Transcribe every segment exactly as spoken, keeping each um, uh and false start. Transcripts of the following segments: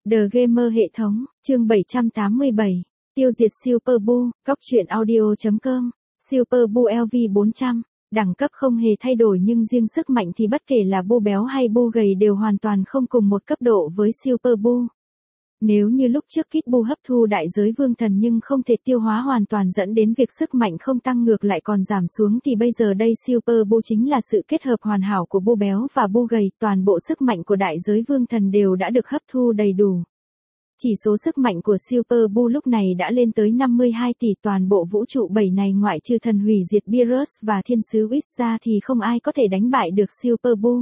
The Gamer hệ thống, chương bảy trăm tám mươi bảy, tiêu diệt Super Boo, góc truyện audio chấm com, Super Boo L V bốn trăm, đẳng cấp không hề thay đổi nhưng riêng sức mạnh thì bất kể là Boo béo hay Boo gầy đều hoàn toàn không cùng một cấp độ với Super Boo. Nếu như lúc trước Kid Boo hấp thu đại giới vương thần nhưng không thể tiêu hóa hoàn toàn dẫn đến việc sức mạnh không tăng ngược lại còn giảm xuống thì bây giờ đây Super Boo chính là sự kết hợp hoàn hảo của Boo béo và Boo gầy, toàn bộ sức mạnh của đại giới vương thần đều đã được hấp thu đầy đủ. Chỉ số sức mạnh của Super Boo lúc này đã lên tới năm mươi hai tỷ, toàn bộ vũ trụ bảy này ngoại trừ thần hủy diệt Beerus và thiên sứ Whis ra thì không ai có thể đánh bại được Super Boo.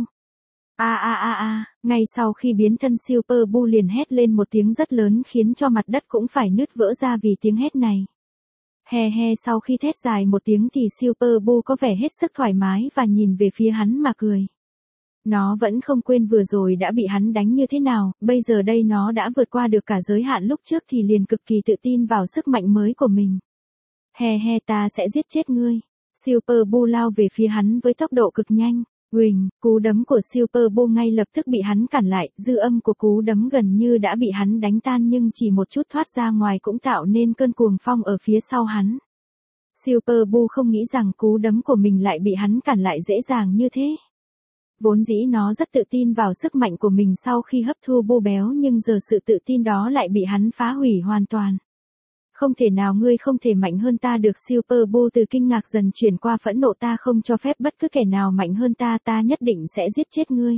A a a a, ngay sau khi biến thân Super Boo liền hét lên một tiếng rất lớn khiến cho mặt đất cũng phải nứt vỡ ra vì tiếng hét này. He he, sau khi thét dài một tiếng thì Super Boo có vẻ hết sức thoải mái và nhìn về phía hắn mà cười. Nó vẫn không quên vừa rồi đã bị hắn đánh như thế nào, bây giờ đây nó đã vượt qua được cả giới hạn lúc trước thì liền cực kỳ tự tin vào sức mạnh mới của mình. He he, ta sẽ giết chết ngươi. Super Boo lao về phía hắn với tốc độ cực nhanh. Uỳnh, cú đấm của Super Boo ngay lập tức bị hắn cản lại, dư âm của cú đấm gần như đã bị hắn đánh tan nhưng chỉ một chút thoát ra ngoài cũng tạo nên cơn cuồng phong ở phía sau hắn. Super Boo không nghĩ rằng cú đấm của mình lại bị hắn cản lại dễ dàng như thế. Vốn dĩ nó rất tự tin vào sức mạnh của mình sau khi hấp thu Boo béo nhưng giờ sự tự tin đó lại bị hắn phá hủy hoàn toàn. Không thể nào, ngươi không thể mạnh hơn ta được. Super Boo từ kinh ngạc dần chuyển qua phẫn nộ, ta không cho phép bất cứ kẻ nào mạnh hơn ta, ta nhất định sẽ giết chết ngươi.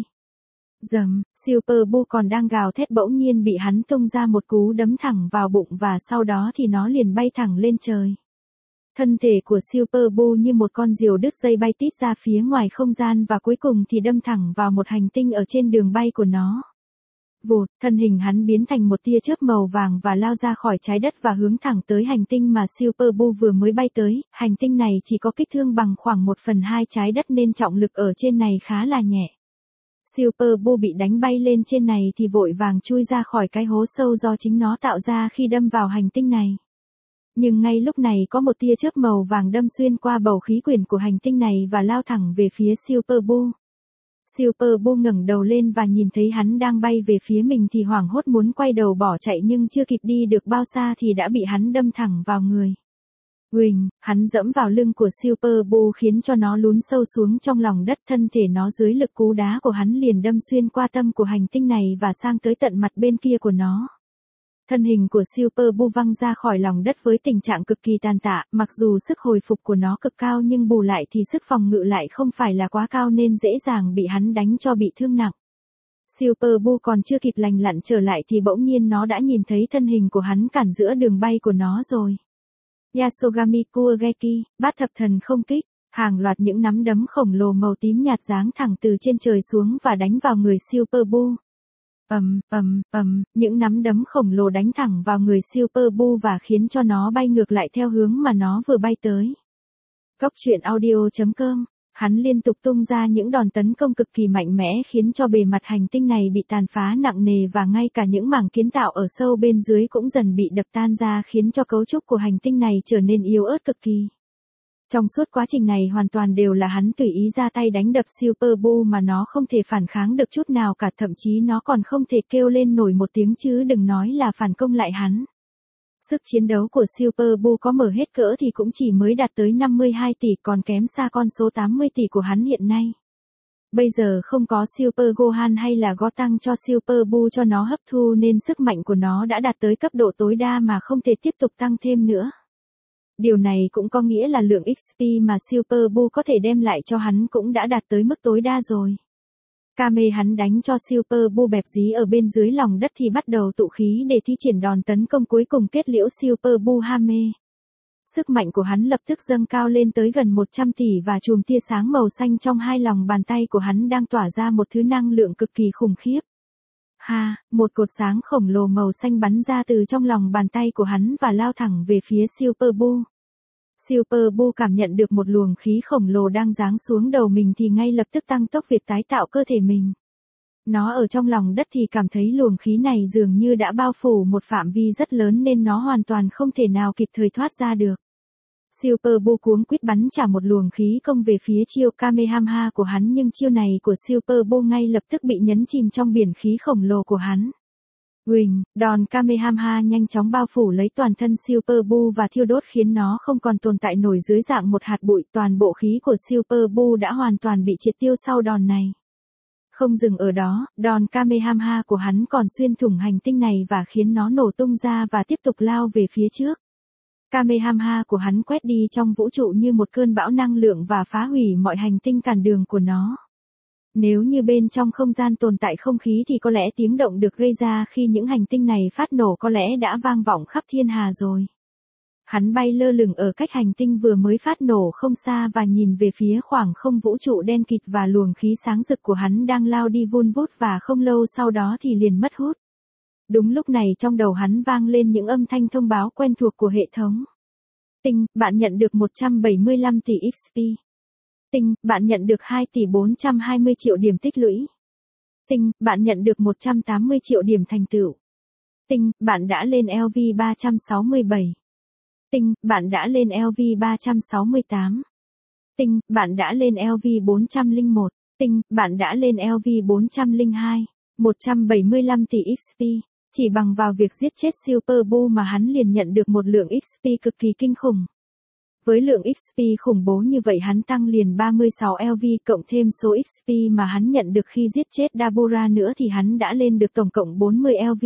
Dầm, Super Boo còn đang gào thét bỗng nhiên bị hắn tung ra một cú đấm thẳng vào bụng và sau đó thì nó liền bay thẳng lên trời. Thân thể của Super Boo như một con diều đứt dây bay tít ra phía ngoài không gian và cuối cùng thì đâm thẳng vào một hành tinh ở trên đường bay của nó. Vụt, thân hình hắn biến thành một tia chớp màu vàng và lao ra khỏi trái đất và hướng thẳng tới hành tinh mà Super Boo vừa mới bay tới. Hành tinh này chỉ có kích thước bằng khoảng một phần hai trái đất nên trọng lực ở trên này khá là nhẹ. Super Boo bị đánh bay lên trên này thì vội vàng chui ra khỏi cái hố sâu do chính nó tạo ra khi đâm vào hành tinh này. Nhưng ngay lúc này có một tia chớp màu vàng đâm xuyên qua bầu khí quyển của hành tinh này và lao thẳng về phía Super Boo. Super Boo ngẩng đầu lên và nhìn thấy hắn đang bay về phía mình thì hoảng hốt muốn quay đầu bỏ chạy nhưng chưa kịp đi được bao xa thì đã bị hắn đâm thẳng vào người. Uỳnh, hắn dẫm vào lưng của Super Boo khiến cho nó lún sâu xuống trong lòng đất, thân thể nó dưới lực cú đá của hắn liền đâm xuyên qua tâm của hành tinh này và sang tới tận mặt bên kia của nó. Thân hình của Super Boo văng ra khỏi lòng đất với tình trạng cực kỳ tàn tạ, mặc dù sức hồi phục của nó cực cao nhưng bù lại thì sức phòng ngự lại không phải là quá cao nên dễ dàng bị hắn đánh cho bị thương nặng. Super Boo còn chưa kịp lành lặn trở lại thì bỗng nhiên nó đã nhìn thấy thân hình của hắn cản giữa đường bay của nó rồi. Yasogami Kuogeki, bát thập thần không kích, hàng loạt những nắm đấm khổng lồ màu tím nhạt giáng thẳng từ trên trời xuống và đánh vào người Super Boo. Ầm, ầm, ầm, những nắm đấm khổng lồ đánh thẳng vào người Super Boo và khiến cho nó bay ngược lại theo hướng mà nó vừa bay tới. Góc truyện audio chấm com, hắn liên tục tung ra những đòn tấn công cực kỳ mạnh mẽ khiến cho bề mặt hành tinh này bị tàn phá nặng nề và ngay cả những mảng kiến tạo ở sâu bên dưới cũng dần bị đập tan ra khiến cho cấu trúc của hành tinh này trở nên yếu ớt cực kỳ. Trong suốt quá trình này hoàn toàn đều là hắn tùy ý ra tay đánh đập Super Boo mà nó không thể phản kháng được chút nào cả, thậm chí nó còn không thể kêu lên nổi một tiếng chứ đừng nói là phản công lại hắn. Sức chiến đấu của Super Boo có mở hết cỡ thì cũng chỉ mới đạt tới năm mươi hai tỷ, còn kém xa con số tám mươi tỷ của hắn hiện nay. Bây giờ không có Super Gohan hay là Goten cho Super Boo cho nó hấp thu nên sức mạnh của nó đã đạt tới cấp độ tối đa mà không thể tiếp tục tăng thêm nữa. Điều này cũng có nghĩa là lượng ích pê mà Super Boo có thể đem lại cho hắn cũng đã đạt tới mức tối đa rồi. Kame hắn đánh cho Super Boo bẹp dí ở bên dưới lòng đất thì bắt đầu tụ khí để thi triển đòn tấn công cuối cùng kết liễu Super Boo Hame. Sức mạnh của hắn lập tức dâng cao lên tới gần một trăm tỷ và chùm tia sáng màu xanh trong hai lòng bàn tay của hắn đang tỏa ra một thứ năng lượng cực kỳ khủng khiếp. Ha, một cột sáng khổng lồ màu xanh bắn ra từ trong lòng bàn tay của hắn và lao thẳng về phía Super Boo. Super Boo cảm nhận được một luồng khí khổng lồ đang giáng xuống đầu mình thì ngay lập tức tăng tốc việc tái tạo cơ thể mình. Nó ở trong lòng đất thì cảm thấy luồng khí này dường như đã bao phủ một phạm vi rất lớn nên nó hoàn toàn không thể nào kịp thời thoát ra được. Super Boo cuống quýt bắn trả một luồng khí công về phía chiêu Kamehameha của hắn nhưng chiêu này của Super Boo ngay lập tức bị nhấn chìm trong biển khí khổng lồ của hắn. Quỳnh, đòn Kamehameha nhanh chóng bao phủ lấy toàn thân Super Buu và thiêu đốt khiến nó không còn tồn tại nổi dưới dạng một hạt bụi. Toàn bộ khí của Super Buu đã hoàn toàn bị triệt tiêu sau đòn này. Không dừng ở đó, đòn Kamehameha của hắn còn xuyên thủng hành tinh này và khiến nó nổ tung ra và tiếp tục lao về phía trước. Kamehameha của hắn quét đi trong vũ trụ như một cơn bão năng lượng và phá hủy mọi hành tinh cản đường của nó. Nếu như bên trong không gian tồn tại không khí thì có lẽ tiếng động được gây ra khi những hành tinh này phát nổ có lẽ đã vang vọng khắp thiên hà rồi. Hắn bay lơ lửng ở cách hành tinh vừa mới phát nổ không xa và nhìn về phía khoảng không vũ trụ đen kịt và luồng khí sáng rực của hắn đang lao đi vun vút và không lâu sau đó thì liền mất hút. Đúng lúc này trong đầu hắn vang lên những âm thanh thông báo quen thuộc của hệ thống. Tinh, bạn nhận được một trăm bảy mươi lăm tỷ ích pê. Tinh, bạn nhận được hai tỷ bốn trăm hai mươi triệu điểm tích lũy. Tinh, bạn nhận được một trăm tám mươi triệu điểm thành tựu. Tinh, bạn đã lên lv ba trăm sáu mươi bảy. Tinh, bạn đã lên lv ba trăm sáu mươi tám. Tinh, bạn đã lên lv bốn trăm lẻ một. Tinh, bạn đã lên lv bốn trăm lẻ hai. một trăm bảy mươi lăm tỷ ích pê. Chỉ bằng vào việc giết chết Super Buu mà hắn liền nhận được một lượng ích pê cực kỳ kinh khủng. Với lượng ích pê khủng bố như vậy hắn tăng liền ba mươi sáu lv cộng thêm số ích pê mà hắn nhận được khi giết chết Dabura nữa thì hắn đã lên được tổng cộng bốn mươi lv.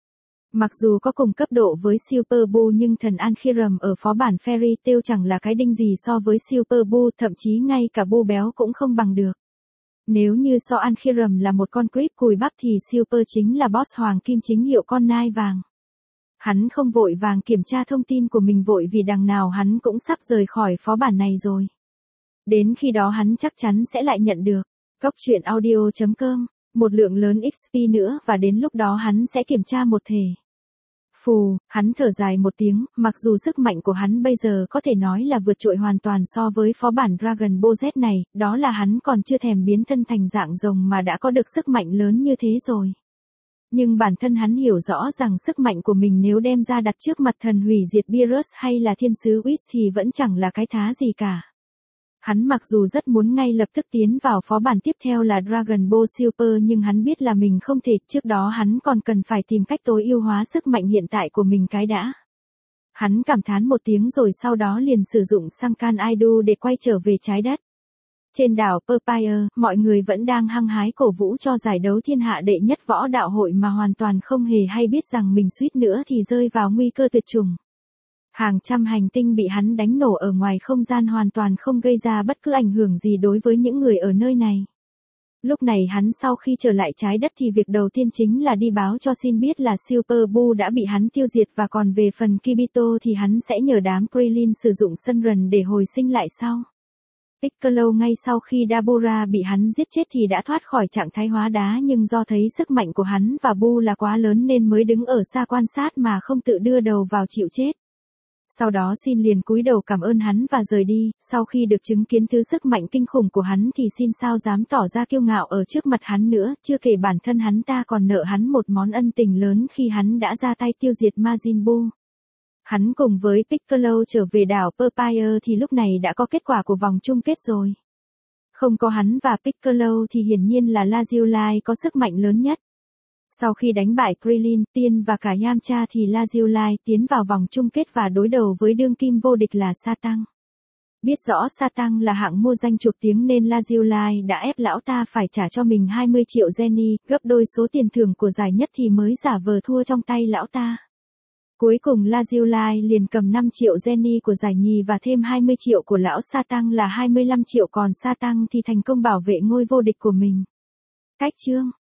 Mặc dù có cùng cấp độ với Super Buu nhưng thần Ankhiram ở phó bản Fairy Tail chẳng là cái đinh gì so với Super Buu, thậm chí ngay cả Buu béo cũng không bằng được. Nếu như so Ankhiram là một con creep cùi bắp thì Super chính là boss hoàng kim chính hiệu con nai vàng. Hắn không vội vàng kiểm tra thông tin của mình vội vì đằng nào hắn cũng sắp rời khỏi phó bản này rồi. Đến khi đó hắn chắc chắn sẽ lại nhận được Cốc truyện audio chấm com một lượng lớn ích pê nữa và đến lúc đó hắn sẽ kiểm tra một thể. Phù, hắn thở dài một tiếng, mặc dù sức mạnh của hắn bây giờ có thể nói là vượt trội hoàn toàn so với phó bản Dragon Ball Z này, đó là hắn còn chưa thèm biến thân thành dạng rồng mà đã có được sức mạnh lớn như thế rồi. Nhưng bản thân hắn hiểu rõ rằng sức mạnh của mình nếu đem ra đặt trước mặt thần hủy diệt Beerus hay là thiên sứ Whis thì vẫn chẳng là cái thá gì cả. Hắn mặc dù rất muốn ngay lập tức tiến vào phó bản tiếp theo là Dragon Ball Super nhưng hắn biết là mình không thể, trước đó hắn còn cần phải tìm cách tối ưu hóa sức mạnh hiện tại của mình cái đã. Hắn cảm thán một tiếng rồi sau đó liền sử dụng Sankan Aidu để quay trở về trái đất. Trên đảo Papaya, mọi người vẫn đang hăng hái cổ vũ cho giải đấu thiên hạ đệ nhất võ đạo hội mà hoàn toàn không hề hay biết rằng mình suýt nữa thì rơi vào nguy cơ tuyệt chủng. Hàng trăm hành tinh bị hắn đánh nổ ở ngoài không gian hoàn toàn không gây ra bất cứ ảnh hưởng gì đối với những người ở nơi này. Lúc này hắn sau khi trở lại trái đất thì việc đầu tiên chính là đi báo cho Shin biết là Super Buu đã bị hắn tiêu diệt và còn về phần Kibito thì hắn sẽ nhờ đám Krillin sử dụng Sunrun để hồi sinh lại sau. Piccolo ngay sau khi Dabura bị hắn giết chết thì đã thoát khỏi trạng thái hóa đá nhưng do thấy sức mạnh của hắn và Buu là quá lớn nên mới đứng ở xa quan sát mà không tự đưa đầu vào chịu chết. Sau đó Shin liền cúi đầu cảm ơn hắn và rời đi, sau khi được chứng kiến thứ sức mạnh kinh khủng của hắn thì Shin sao dám tỏ ra kiêu ngạo ở trước mặt hắn nữa, chưa kể bản thân hắn ta còn nợ hắn một món ân tình lớn khi hắn đã ra tay tiêu diệt Majin Buu. Hắn cùng với Piccolo trở về đảo Papaya thì lúc này đã có kết quả của vòng chung kết rồi. Không có hắn và Piccolo thì hiển nhiên là Lazuli có sức mạnh lớn nhất. Sau khi đánh bại Krillin, Tiên và cả Yamcha thì Lazuli tiến vào vòng chung kết và đối đầu với đương kim vô địch là Satan. Biết rõ Satan là hạng mua danh chuộc tiếng nên Lazuli đã ép lão ta phải trả cho mình hai mươi triệu Jenny, gấp đôi số tiền thưởng của giải nhất thì mới giả vờ thua trong tay lão ta. Cuối cùng Lazuli liền cầm năm triệu Jenny của giải nhì và thêm hai mươi triệu của lão Satan là hai mươi lăm triệu, còn Satan thì thành công bảo vệ ngôi vô địch của mình. Cách chương